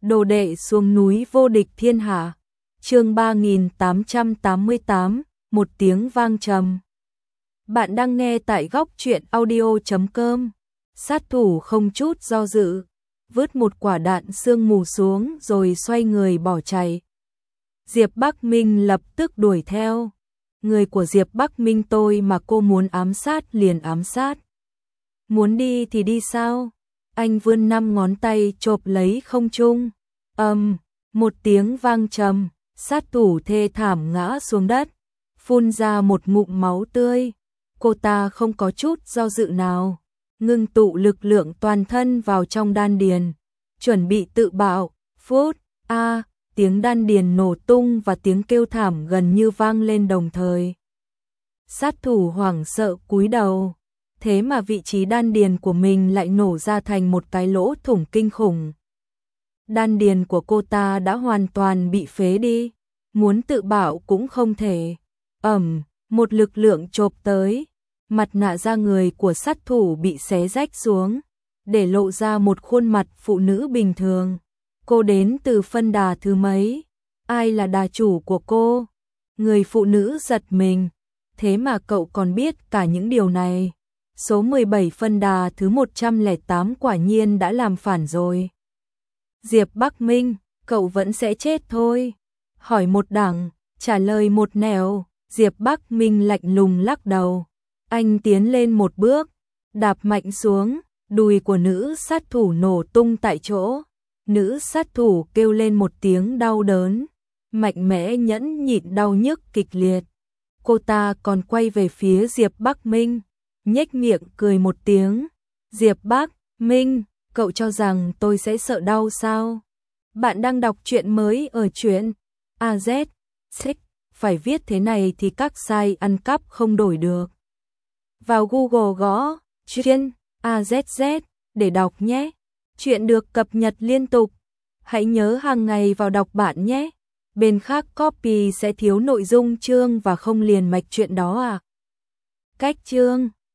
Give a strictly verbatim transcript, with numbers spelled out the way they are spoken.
Đồ đệ xuống núi vô địch thiên hạ. Chương ba nghìn tám trăm tám mươi tám, một tiếng vang trầm. Bạn đang nghe tại góc truyện audio chấm com. Sát thủ không chút do dự, vứt một quả đạn sương mù xuống rồi xoay người bỏ chạy. Diệp Bắc Minh lập tức đuổi theo. Người của Diệp Bắc Minh tôi mà cô muốn ám sát liền ám sát. Muốn đi thì đi sao? Anh vươn năm ngón tay chộp lấy không trung. Ầm, um, một tiếng vang trầm, sát thủ thê thảm ngã xuống đất, phun ra một ngụm máu tươi. Cô ta không có chút do dự nào, ngưng tụ lực lượng toàn thân vào trong đan điền, chuẩn bị tự bạo. Phút, a, à, tiếng đan điền nổ tung và tiếng kêu thảm gần như vang lên đồng thời. Sát thủ hoảng sợ cúi đầu, thế mà vị trí đan điền của mình lại nổ ra thành một cái lỗ thủng kinh khủng. Đan điền của cô ta đã hoàn toàn bị phế đi, muốn tự bạo cũng không thể. Ầm, một lực lượng chộp tới, mặt nạ da người của sát thủ bị xé rách xuống, để lộ ra một khuôn mặt phụ nữ bình thường. Cô đến từ phân đà thứ mấy? Ai là đà chủ của cô? Người phụ nữ giật mình, thế mà cậu còn biết cả những điều này. Số mười bảy phân đà thứ một trăm lẻ tám quả nhiên đã làm phản rồi. Diệp Bắc Minh, cậu vẫn sẽ chết thôi. Hỏi một đằng, trả lời một nẻo. Diệp Bắc Minh lạnh lùng lắc đầu. Anh tiến lên một bước, đạp mạnh xuống, đùi của nữ sát thủ nổ tung tại chỗ. Nữ sát thủ kêu lên một tiếng đau đớn, mạnh mẽ nhẫn nhịn đau nhức kịch liệt. Cô ta còn quay về phía Diệp Bắc Minh, nhếch miệng cười một tiếng. Diệp Bắc Minh, cậu cho rằng tôi sẽ sợ đau sao? Bạn đang đọc truyện mới ở truyện a zét xích, phải viết thế này thì các site ăn cắp không đổi được. Vào Google gõ truyện a zét zét để đọc nhé. Chuyện được cập nhật liên tục. Hãy nhớ hàng ngày vào đọc bạn nhé. Bên khác copy sẽ thiếu nội dung chương và không liền mạch chuyện đó à. Cách chương